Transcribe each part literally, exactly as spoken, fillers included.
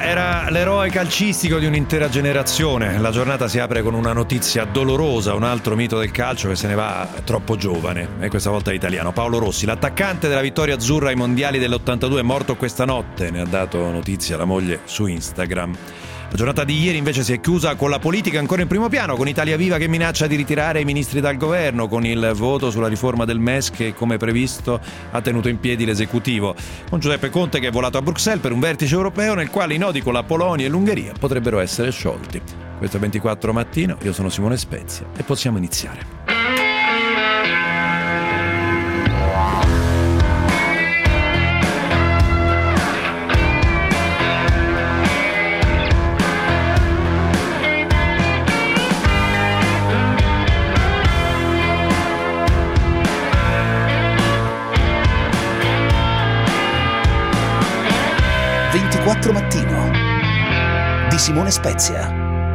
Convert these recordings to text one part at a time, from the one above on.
era l'eroe calcistico di un'intera generazione. La giornata si apre con una notizia dolorosa, un altro mito del calcio che se ne va troppo giovane, e questa volta italiano. Paolo Rossi, l'attaccante della vittoria azzurra ai mondiali dell'ottantadue, è morto questa notte, ne ha dato notizia la moglie su Instagram. La giornata di ieri invece si è chiusa con la politica ancora in primo piano, con Italia Viva che minaccia di ritirare i ministri dal governo, con il voto sulla riforma del M E S che, come previsto, ha tenuto in piedi l'esecutivo, con Giuseppe Conte che è volato a Bruxelles per un vertice europeo nel quale i nodi con la Polonia e l'Ungheria potrebbero essere sciolti. Questo è ventiquattro Mattino, io sono Simone Spezia e possiamo iniziare. ventiquattro Mattino di Simone Spezia.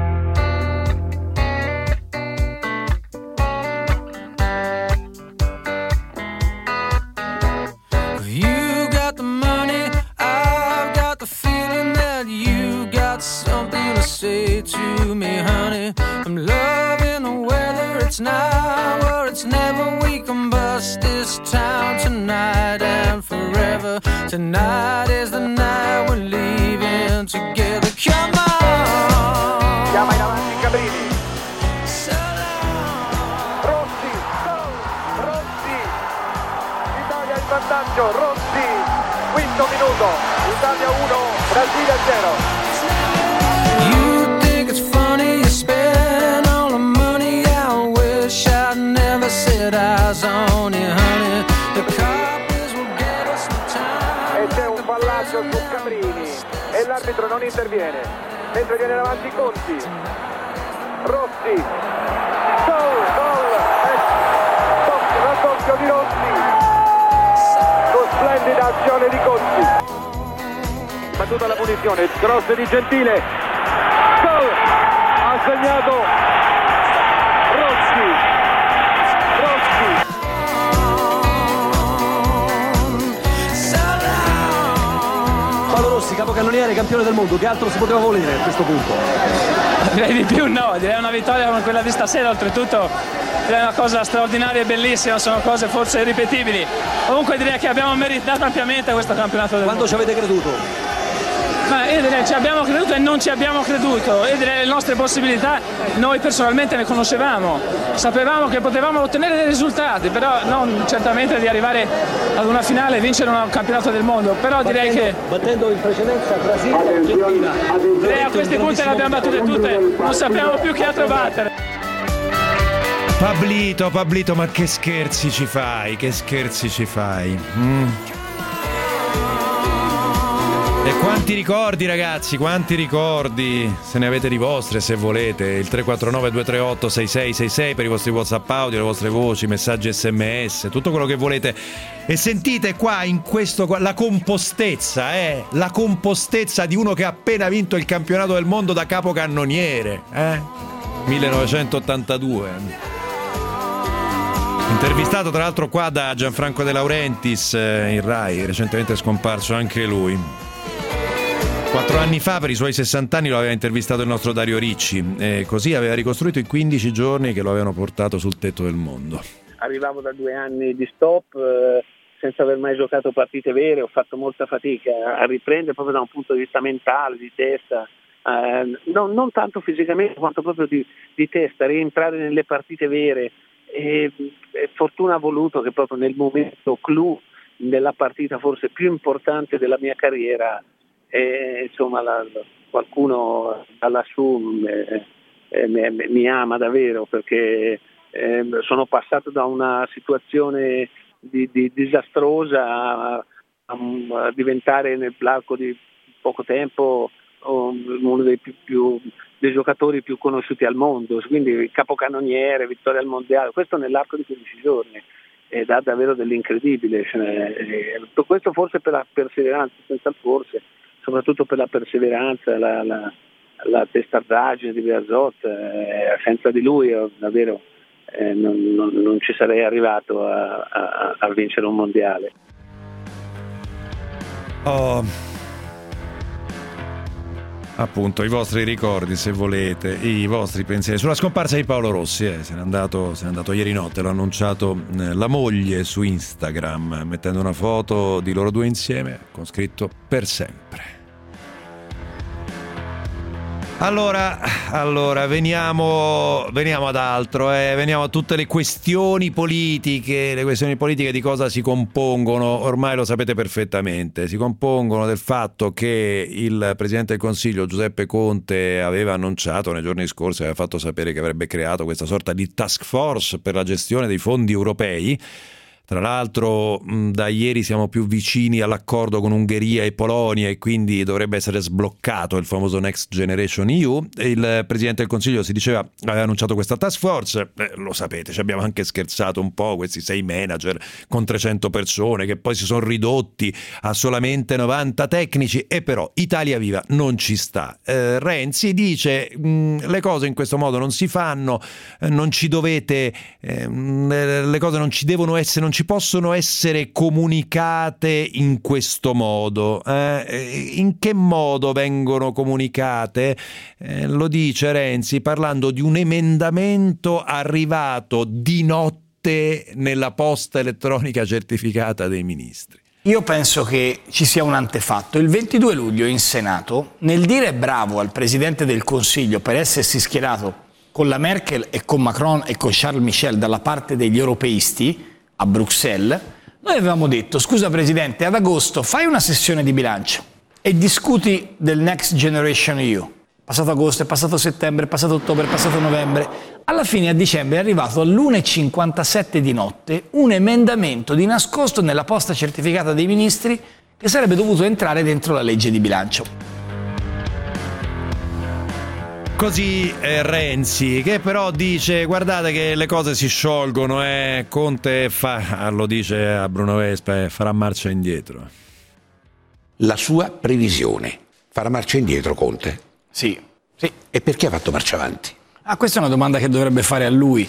You got the money, I've got the feeling that you got something to say to me, honey. I'm loving the weather, it's now or it's never. We can bust this town tonight and forever. Tonight is the night we're leaving together. Come on. Chiama in avanti Cabrini. Rossi, gol, Rossi. Italia in vantaggio, Rossi. Quinto minuto. Italia uno, Brasile zero. You think it's funny you spend all the money? I wish I'd never set eyes on you, honey. The coppers will get us the time. E c'è un fallaggio su Cabrini e l'arbitro non interviene, mentre viene davanti Conti. Rossi, gol, gol, e raddoppio di Rossi, con splendida azione di Conti. Battuta la punizione, cross di Gentile, gol, ha segnato Rossi, Rossi. Paolo Rossi, capocannoniere, campione del mondo, che altro si poteva volere a questo punto? Direi di più no, direi una vittoria come quella di stasera, oltretutto direi una cosa straordinaria e bellissima, sono cose forse irripetibili. Comunque direi che abbiamo meritato ampiamente questo campionato del Quando mondo. ci avete creduto? Ma io direi ci abbiamo creduto e non ci abbiamo creduto, io direi le nostre possibilità noi personalmente ne conoscevamo, sapevamo che potevamo ottenere dei risultati, però non certamente di arrivare ad una finale e vincere un campionato del mondo, però direi battendo, che battendo in precedenza Brasile e Argentina. direi a questi punti le abbiamo battute tutte, non sappiamo più che altro battere. Pablito, Pablito, ma che scherzi ci fai, che scherzi ci fai? Mm. E quanti ricordi, ragazzi, quanti ricordi, se ne avete di vostre, se volete. Il tre quattro nove due tre otto sei sei sei sei per i vostri WhatsApp audio, le vostre voci, messaggi sms, tutto quello che volete. E sentite qua in questo qua, la compostezza, eh, la compostezza di uno che ha appena vinto il campionato del mondo da capocannoniere, eh? millenovecentottantadue. Intervistato tra l'altro qua da Gianfranco De Laurentiis eh, in Rai, recentemente scomparso anche lui. Quattro anni fa, per i suoi sessanta anni, lo aveva intervistato il nostro Dario Ricci, e così aveva ricostruito i quindici giorni che lo avevano portato sul tetto del mondo. Arrivavo da due anni di stop, eh, senza aver mai giocato partite vere, ho fatto molta fatica a riprendere proprio da un punto di vista mentale, di testa, eh, non, non tanto fisicamente quanto proprio di, di testa, rientrare nelle partite vere. E, e fortuna ha voluto che proprio nel momento clou della partita forse più importante della mia carriera, e, insomma la, qualcuno da lassù eh, eh, mi, mi ama davvero, perché eh, sono passato da una situazione di, di disastrosa a, a, a diventare nell'arco di poco tempo uno dei più, più dei giocatori più conosciuti al mondo, quindi capocannoniere, vittoria al mondiale, questo nell'arco di quindici giorni, e dà davvero dell'incredibile. Cioè, tutto questo forse per la perseveranza, senza il forse, soprattutto per la perseveranza, la, la, la testardaggine di Bearzot, eh, senza di lui eh, davvero eh, non, non, non ci sarei arrivato a, a, a vincere un mondiale. Oh. Appunto, i vostri ricordi, se volete, i vostri pensieri sulla scomparsa di Paolo Rossi. Eh, se n'è andato, se n'è andato ieri notte, l'ha annunciato eh, la moglie su Instagram, mettendo una foto di loro due insieme con scritto "per sempre". Allora, allora veniamo, veniamo ad altro, eh. Veniamo a tutte le questioni politiche. Le questioni politiche di cosa si compongono? Ormai lo sapete perfettamente. Si compongono del fatto che il Presidente del Consiglio Giuseppe Conte aveva annunciato nei giorni scorsi, aveva fatto sapere che avrebbe creato questa sorta di task force per la gestione dei fondi europei. Tra l'altro da ieri siamo più vicini all'accordo con Ungheria e Polonia e quindi dovrebbe essere sbloccato il famoso Next Generation E U. Il Presidente del Consiglio, si diceva, aveva annunciato questa task force, eh, lo sapete, ci abbiamo anche scherzato un po', questi sei manager con trecento persone che poi si sono ridotti a solamente novanta tecnici, e però Italia Viva non ci sta. Eh, Renzi dice mh, le cose in questo modo non si fanno, eh, non ci dovete, eh, le cose non ci devono essere, non ci possono essere comunicate in questo modo. Eh, in che modo vengono comunicate? Eh, lo dice Renzi parlando di un emendamento arrivato di notte nella posta elettronica certificata dei ministri. Io penso che ci sia un antefatto. Il ventidue luglio in Senato, nel dire bravo al Presidente del Consiglio per essersi schierato con la Merkel e con Macron e con Charles Michel dalla parte degli europeisti a Bruxelles, noi avevamo detto: scusa Presidente, ad agosto fai una sessione di bilancio e discuti del Next Generation E U. Passato agosto, è passato settembre, è passato ottobre, è passato novembre. Alla fine, a dicembre, è arrivato all'una e cinquantasette di notte un emendamento di nascosto nella posta certificata dei ministri che sarebbe dovuto entrare dentro la legge di bilancio. Così eh, Renzi, che però dice: guardate che le cose si sciolgono, eh. Conte fa, lo dice a Bruno Vespa, eh, farà marcia indietro. La sua previsione: farà marcia indietro Conte? Sì, sì. E perché ha fatto marcia avanti? Ah, questa è una domanda che dovrebbe fare a lui.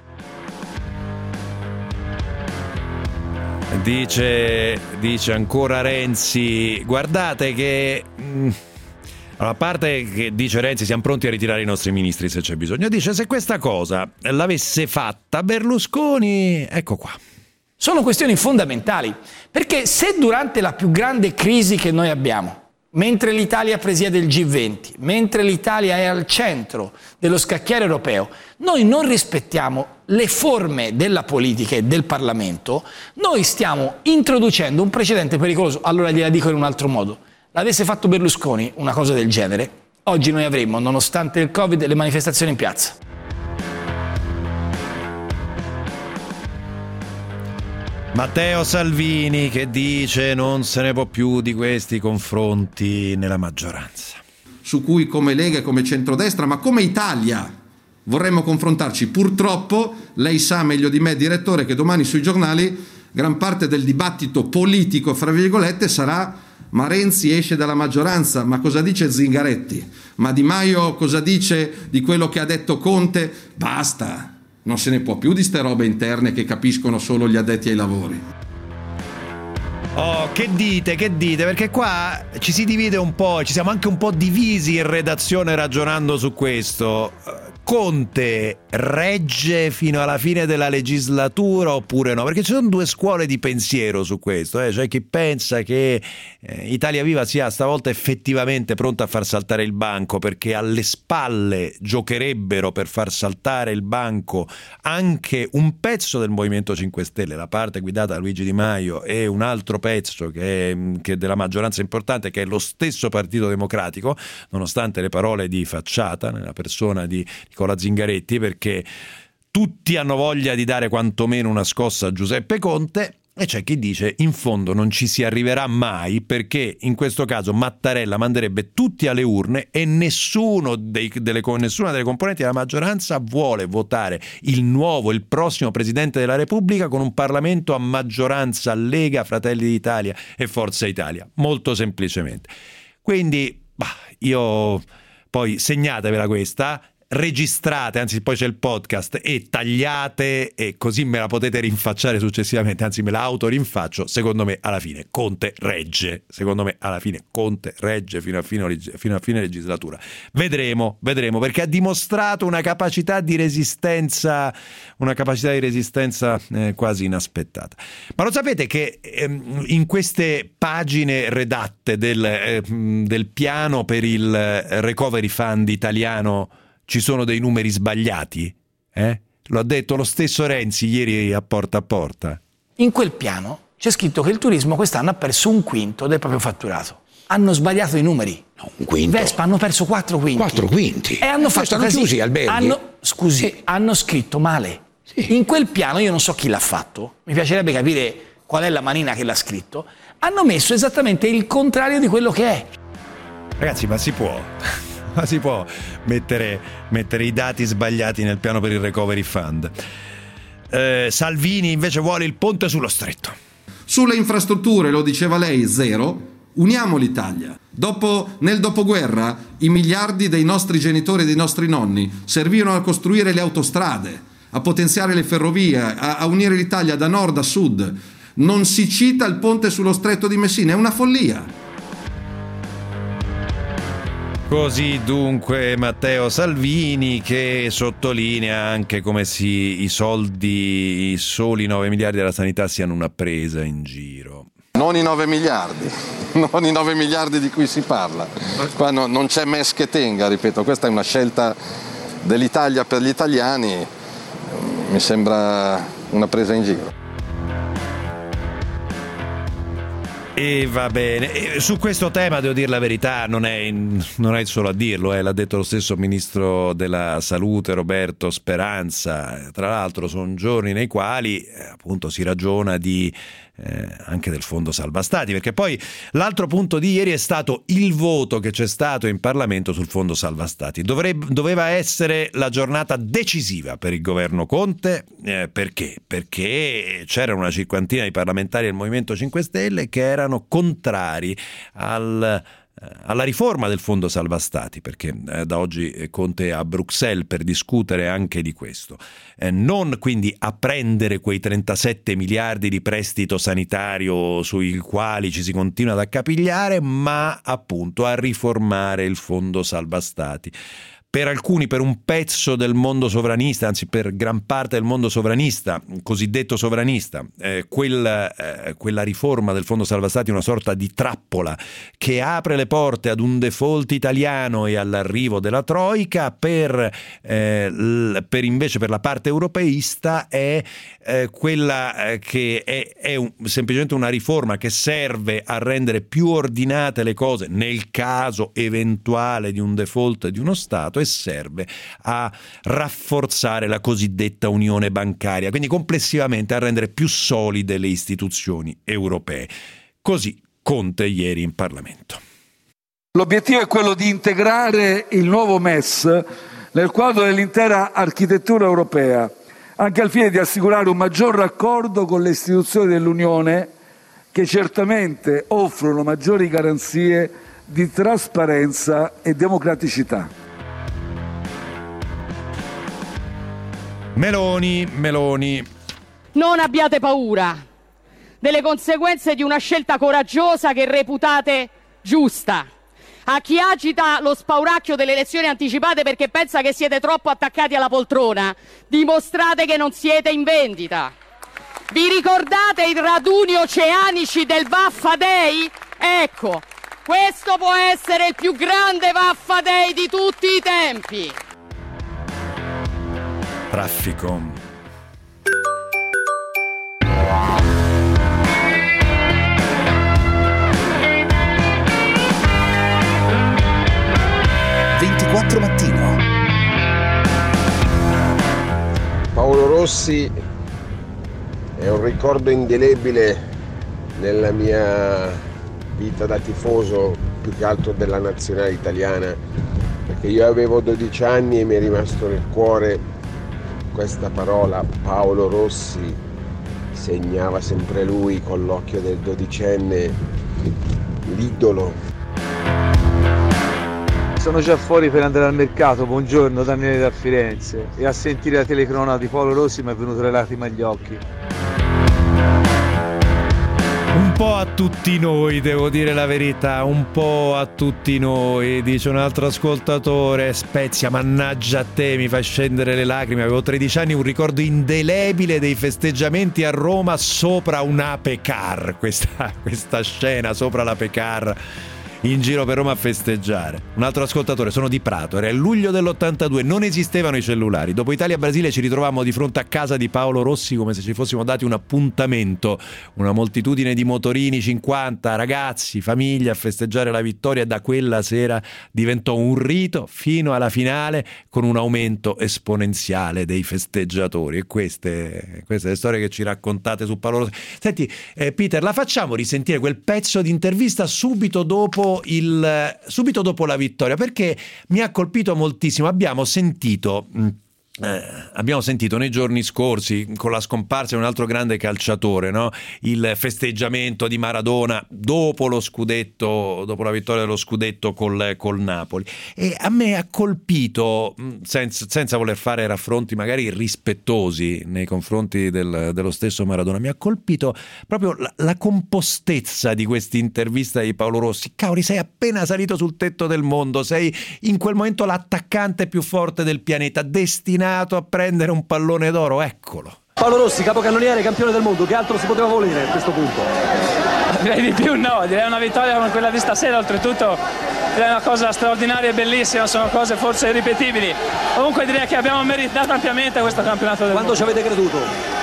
Dice, dice ancora Renzi: guardate che... Mh, a parte che dice Renzi siamo pronti a ritirare i nostri ministri se c'è bisogno, dice se questa cosa l'avesse fatta Berlusconi, ecco qua. Sono questioni fondamentali, perché se durante la più grande crisi che noi abbiamo, mentre l'Italia presiede il G venti, mentre l'Italia è al centro dello scacchiere europeo, noi non rispettiamo le forme della politica e del Parlamento, noi stiamo introducendo un precedente pericoloso. Allora gliela dico in un altro modo: l'avesse fatto Berlusconi una cosa del genere, oggi noi avremmo, nonostante il Covid, le manifestazioni in piazza. Matteo Salvini che dice non se ne può più di questi confronti nella maggioranza. Su cui come Lega e come centrodestra, ma come Italia, vorremmo confrontarci. Purtroppo, lei sa meglio di me, direttore, che domani sui giornali gran parte del dibattito politico, fra virgolette, sarà: ma Renzi esce dalla maggioranza, ma cosa dice Zingaretti? Ma Di Maio cosa dice di quello che ha detto Conte? Basta, non se ne può più di ste robe interne che capiscono solo gli addetti ai lavori. Oh, che dite, che dite? Perché qua ci si divide un po', ci siamo anche un po' divisi in redazione ragionando su questo. Conte regge fino alla fine della legislatura oppure no? Perché ci sono due scuole di pensiero su questo, eh? C'è chi pensa che eh, Italia Viva sia stavolta effettivamente pronta a far saltare il banco, perché alle spalle giocherebbero per far saltare il banco anche un pezzo del Movimento cinque Stelle, la parte guidata da Luigi Di Maio, e un altro pezzo che è, che è della maggioranza importante, che è lo stesso Partito Democratico, nonostante le parole di facciata nella persona di Nicola Zingaretti, perché tutti hanno voglia di dare quantomeno una scossa a Giuseppe Conte. E c'è chi dice in fondo non ci si arriverà mai, perché in questo caso Mattarella manderebbe tutti alle urne e nessuno dei, delle, nessuna delle componenti della maggioranza vuole votare il nuovo, il prossimo Presidente della Repubblica con un Parlamento a maggioranza Lega, Fratelli d'Italia e Forza Italia, molto semplicemente. Quindi bah, io poi segnatevela questa: registrate, anzi poi c'è il podcast, e tagliate, e così me la potete rinfacciare successivamente, anzi me la autorinfaccio, secondo me alla fine Conte regge, secondo me alla fine Conte regge fino a fine, fino a fine legislatura. Vedremo, vedremo, perché ha dimostrato una capacità di resistenza, una capacità di resistenza eh, quasi inaspettata. Ma lo sapete che ehm, in queste pagine redatte del, eh, del piano per il recovery fund italiano ci sono dei numeri sbagliati? Eh? Lo ha detto lo stesso Renzi ieri a Porta a Porta. In quel piano c'è scritto che il turismo quest'anno ha perso un quinto del proprio fatturato. Hanno sbagliato i numeri. No, un quinto. Vespa hanno perso quattro quinti. Quattro quinti. E hanno fatto stanno così. chiusi gli alberghi. Hanno, scusi, sì. hanno scritto male. Sì. In quel piano, io non so chi l'ha fatto, mi piacerebbe capire qual è la manina che l'ha scritto, hanno messo esattamente il contrario di quello che è. Ragazzi, ma si può... Ma si può mettere, mettere i dati sbagliati nel piano per il recovery fund? Eh, Salvini invece vuole il ponte sullo stretto. Sulle infrastrutture, lo diceva lei, zero. Uniamo l'Italia. Dopo, nel dopoguerra i miliardi dei nostri genitori e dei nostri nonni servirono a costruire le autostrade, a potenziare le ferrovie, a, a unire l'Italia da nord a sud. Non si cita il ponte sullo stretto di Messina, è una follia. Così dunque Matteo Salvini, che sottolinea anche come si, i soldi, i soli nove miliardi della sanità siano una presa in giro. Non i nove miliardi, non i nove miliardi di cui si parla. Qua no, non c'è mes che tenga, ripeto, questa è una scelta dell'Italia per gli italiani, mi sembra una presa in giro. E va bene, e su questo tema devo dire la verità, non è, non è solo a dirlo, eh, l'ha detto lo stesso ministro della salute Roberto Speranza. Tra l'altro sono giorni nei quali eh, appunto si ragiona di eh, anche del fondo salva stati, perché poi l'altro punto di ieri è stato il voto che c'è stato in Parlamento sul fondo salva stati. Dovrebbe, doveva essere la giornata decisiva per il governo Conte, eh, perché? Perché c'era una cinquantina di parlamentari del Movimento cinque Stelle che erano contrari al, alla riforma del fondo salva stati, perché eh, da oggi Conte è a Bruxelles per discutere anche di questo, eh, non quindi a prendere quei trentasette miliardi di prestito sanitario sui quali ci si continua ad accapigliare, ma appunto a riformare il fondo salva stati. Per alcuni, per un pezzo del mondo sovranista, anzi per gran parte del mondo sovranista, cosiddetto sovranista, eh, quel, eh, quella riforma del fondo salva stati è una sorta di trappola che apre le porte ad un default italiano e all'arrivo della troica. Per, eh, l, per invece per la parte europeista è eh, quella eh, che è, è un, semplicemente una riforma che serve a rendere più ordinate le cose nel caso eventuale di un default di uno Stato, e serve a rafforzare la cosiddetta unione bancaria, quindi complessivamente a rendere più solide le istituzioni europee. Così Conte ieri in Parlamento. L'obiettivo è quello di integrare il nuovo M E S nel quadro dell'intera architettura europea, anche al fine di assicurare un maggior raccordo con le istituzioni dell'Unione, che certamente offrono maggiori garanzie di trasparenza e democraticità. Meloni, Meloni. Non abbiate paura delle conseguenze di una scelta coraggiosa che reputate giusta. A chi agita lo spauracchio delle elezioni anticipate perché pensa che siete troppo attaccati alla poltrona, dimostrate che non siete in vendita. Vi ricordate i raduni oceanici del Vaffa Day? Ecco, questo può essere il più grande Vaffa Day di tutti i tempi. Traffico. ventiquattro Mattino. Paolo Rossi è un ricordo indelebile nella mia vita da tifoso, più che altro della nazionale italiana, perché io avevo dodici anni e mi è rimasto nel cuore questa parola. Paolo Rossi, segnava sempre lui con l'occhio del dodicenne, l'idolo. Sono già fuori per andare al mercato, buongiorno Daniele da Firenze, e a sentire la telecronaca di Paolo Rossi mi è venuto le lacrime agli occhi. Un po' a tutti noi, devo dire la verità, un po' a tutti noi, dice un altro ascoltatore. Spezia, mannaggia a te, mi fai scendere le lacrime. Avevo tredici anni, un ricordo indelebile dei festeggiamenti a Roma sopra un Ape Car, questa, questa scena sopra l'Ape Car in giro per Roma a festeggiare. Un altro ascoltatore, sono di Prato, era il luglio dell'ottantadue, non esistevano i cellulari. Dopo Italia-Brasile ci ritrovammo di fronte a casa di Paolo Rossi come se ci fossimo dati un appuntamento, una moltitudine di motorini, cinquanta ragazzi, famiglie a festeggiare la vittoria, e da quella sera diventò un rito fino alla finale, con un aumento esponenziale dei festeggiatori. E queste, queste le storie che ci raccontate su Paolo Rossi. Senti, eh, Peter, la facciamo risentire quel pezzo di intervista subito dopo il subito dopo la vittoria, perché mi ha colpito moltissimo. Abbiamo sentito Eh, abbiamo sentito nei giorni scorsi, con la scomparsa di un altro grande calciatore, no? Il festeggiamento di Maradona dopo lo scudetto, dopo la vittoria dello scudetto col, col Napoli, e a me ha colpito, senza, senza voler fare raffronti magari rispettosi nei confronti del, dello stesso Maradona, mi ha colpito proprio la, la compostezza di questa intervista di Paolo Rossi. Cavoli, sei appena salito sul tetto del mondo, sei in quel momento l'attaccante più forte del pianeta, destinato a prendere un pallone d'oro, eccolo. Paolo Rossi, capocannoniere, campione del mondo, che altro si poteva volere a questo punto? Direi di più no, direi una vittoria come quella di stasera, oltretutto direi una cosa straordinaria e bellissima, sono cose forse irripetibili. Comunque direi che abbiamo meritato ampiamente questo campionato del Quando mondo. Quando ci avete creduto?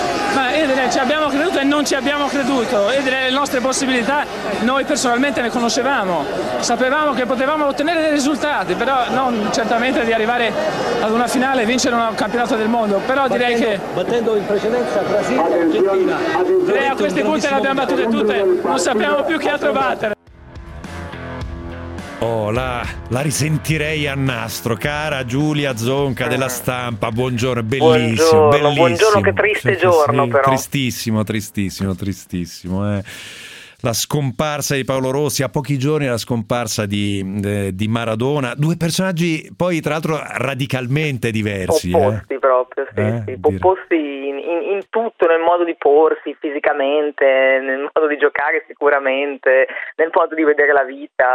Ma io direi ci abbiamo creduto e non ci abbiamo creduto, io direi le nostre possibilità noi personalmente ne conoscevamo, sapevamo che potevamo ottenere dei risultati, però non certamente di arrivare ad una finale e vincere un campionato del mondo, però direi battendo, che battendo in precedenza Brasile e Argentina, direi a questi punti le abbiamo battute tutte, non sappiamo più che altro battere. Oh, la, la risentirei a nastro, cara Giulia Zonca della Stampa, buongiorno, bellissimo, Buongiorno, bellissimo. buongiorno, che triste Cioè, giorno sì, però. Tristissimo, tristissimo, tristissimo. Eh. La scomparsa di Paolo Rossi, a pochi giorni la scomparsa di, eh, di Maradona, due personaggi poi tra l'altro radicalmente diversi. Opposti eh. proprio, sì, Eh, sì. Opposti in, in, in tutto, nel modo di porsi fisicamente, nel modo di giocare sicuramente, nel modo di vedere la vita.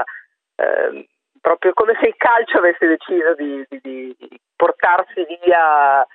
Eh, proprio come se il calcio avesse deciso di, di, di portarsi via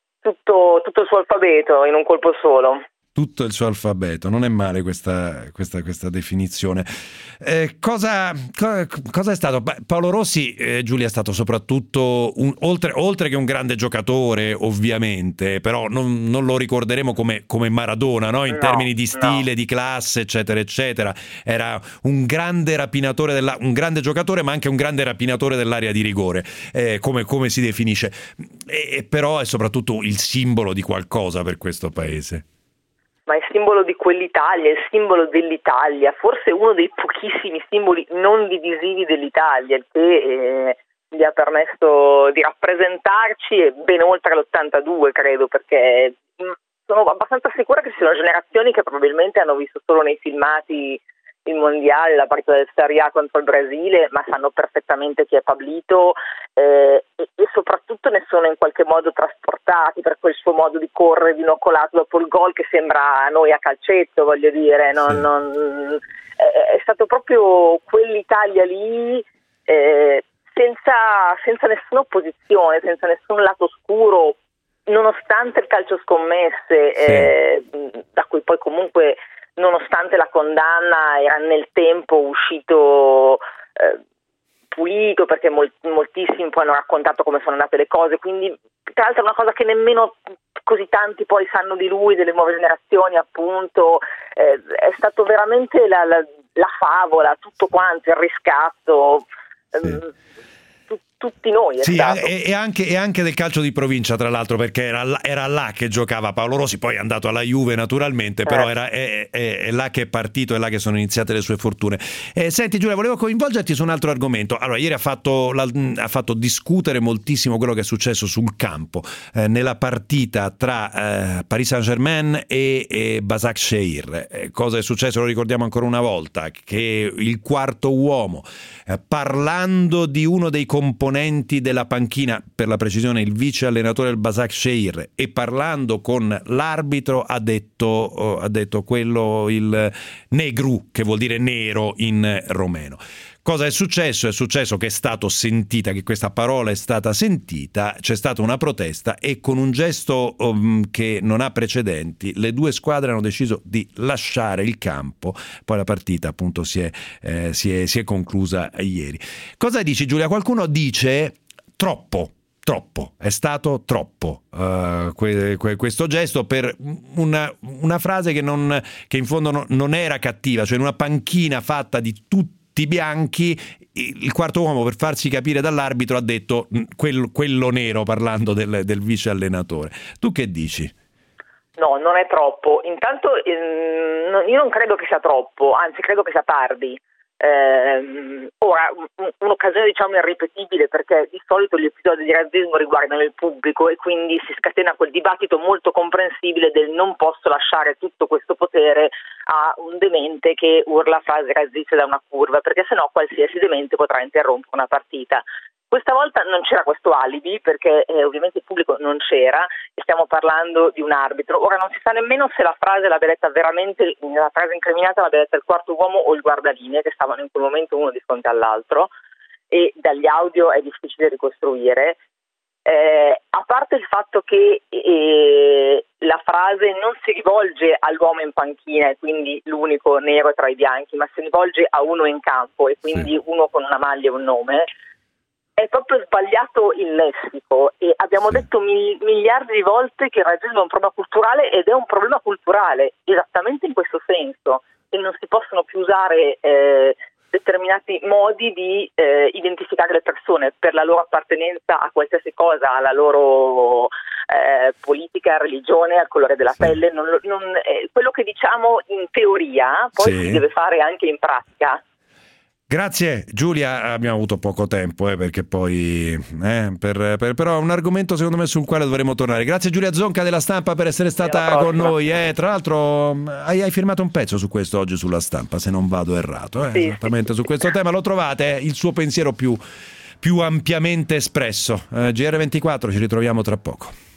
tutto, tutto il suo alfabeto in un colpo solo. Tutto il suo alfabeto, non è male questa, questa, questa definizione. Eh, cosa, cosa, cosa è stato? Paolo Rossi, eh, Giulia, è stato soprattutto, un, oltre, oltre che un grande giocatore ovviamente, però non, non lo ricorderemo come, come Maradona, no? In no, termini di stile, no. di classe, eccetera, eccetera. Era un grande rapinatore, della, un grande giocatore, ma anche un grande rapinatore dell'area di rigore, eh, come, come si definisce. E, però è soprattutto il simbolo di qualcosa per questo paese. Ma è simbolo di quell'Italia, è il simbolo dell'Italia, forse uno dei pochissimi simboli non divisivi dell'Italia, il che eh, gli ha permesso di rappresentarci ben oltre l'ottantadue, credo, perché mh, sono abbastanza sicura che ci siano generazioni che probabilmente hanno visto solo nei filmati il mondiale, la partita del Serie A contro il Brasile, ma sanno perfettamente chi è Pablito eh, e, e soprattutto ne sono in qualche modo trasportati per quel suo modo di correre dinoccolato dopo il gol, che sembra a noi a calcetto, voglio dire, non, sì. non, è, è stato proprio quell'Italia lì eh, senza, senza nessuna opposizione, senza nessun lato oscuro, nonostante il calcio scommesse, sì. eh, da cui poi comunque nonostante la condanna era nel tempo uscito eh, pulito, perché mol- moltissimi poi hanno raccontato come sono andate le cose, quindi tra l'altro è una cosa che nemmeno così tanti poi sanno di lui, delle nuove generazioni appunto, eh, è stato veramente la, la, la favola, tutto quanto, il riscatto, sì. ehm, tutti noi. È sì, stato. E, e, anche, e anche del calcio di provincia, tra l'altro, perché era là, era là che giocava Paolo Rossi, poi è andato alla Juve naturalmente, però era, è, è, è là che è partito, è là che sono iniziate le sue fortune. Eh, senti Giulia, volevo coinvolgerti su un altro argomento. Allora, ieri ha fatto, la, ha fatto discutere moltissimo quello che è successo sul campo, eh, nella partita tra eh, Paris Saint-Germain e, e Başakşehir. Eh, cosa è successo? Lo ricordiamo ancora una volta, che il quarto uomo, eh, parlando di uno dei componenti della panchina, per la precisione il vice allenatore del Başakşehir, e parlando con l'arbitro ha detto, ha detto quello, il negru, che vuol dire nero in romeno. Cosa è successo? È successo che è stato sentita, che questa parola è stata sentita, c'è stata una protesta e con un gesto um, che non ha precedenti le due squadre hanno deciso di lasciare il campo. Poi la partita appunto si è, eh, si è, si è conclusa ieri. Cosa dici Giulia? Qualcuno dice troppo. Troppo, è stato troppo uh, que, que, questo gesto per una, una frase che, non, che in fondo no, non era cattiva, cioè in una panchina fatta di tutti bianchi, il quarto uomo, per farsi capire dall'arbitro, ha detto quello, quello nero, parlando del, del vice allenatore. Tu che dici? No, non è troppo. Intanto ehm, io non credo che sia troppo, anzi credo che sia tardi. Eh, ora un, un'occasione diciamo irripetibile, perché di solito gli episodi di razzismo riguardano il pubblico e quindi si scatena quel dibattito molto comprensibile del non posso lasciare tutto questo potere a un demente che urla frasi razziste da una curva, perché sennò qualsiasi demente potrà interrompere una partita. Questa volta non c'era questo alibi, perché eh, ovviamente il pubblico non c'era e stiamo parlando di un arbitro. Ora non si sa nemmeno se la frase l'abbia detta veramente, la frase incriminata l'abbia detta il quarto uomo o il guardalinee, che stavano in quel momento uno di fronte all'altro, e dagli audio è difficile ricostruire. Eh, a parte il fatto che eh, la frase non si rivolge all'uomo in panchina, e quindi l'unico nero tra i bianchi, ma si rivolge a uno in campo, e quindi sì, uno con una maglia e un nome. È proprio sbagliato il lessico, e abbiamo detto mil- miliardi di volte che il razzismo è un problema culturale, ed è un problema culturale esattamente in questo senso, e non si possono più usare eh, determinati modi di eh, identificare le persone per la loro appartenenza a qualsiasi cosa, alla loro eh, politica, religione, al colore della sì. pelle. Non, non, eh, quello che diciamo in teoria poi sì. si deve fare anche in pratica. Grazie Giulia, abbiamo avuto poco tempo eh, perché poi eh, per, per, però è un argomento secondo me sul quale dovremo tornare. Grazie Giulia Zonca della Stampa per essere stata con noi, eh. Tra l'altro hai, hai firmato un pezzo su questo oggi sulla Stampa, se non vado errato, eh, sì. esattamente su questo tema. Lo trovate, eh, il suo pensiero più, più ampiamente espresso. eh, G R ventiquattro, ci ritroviamo tra poco.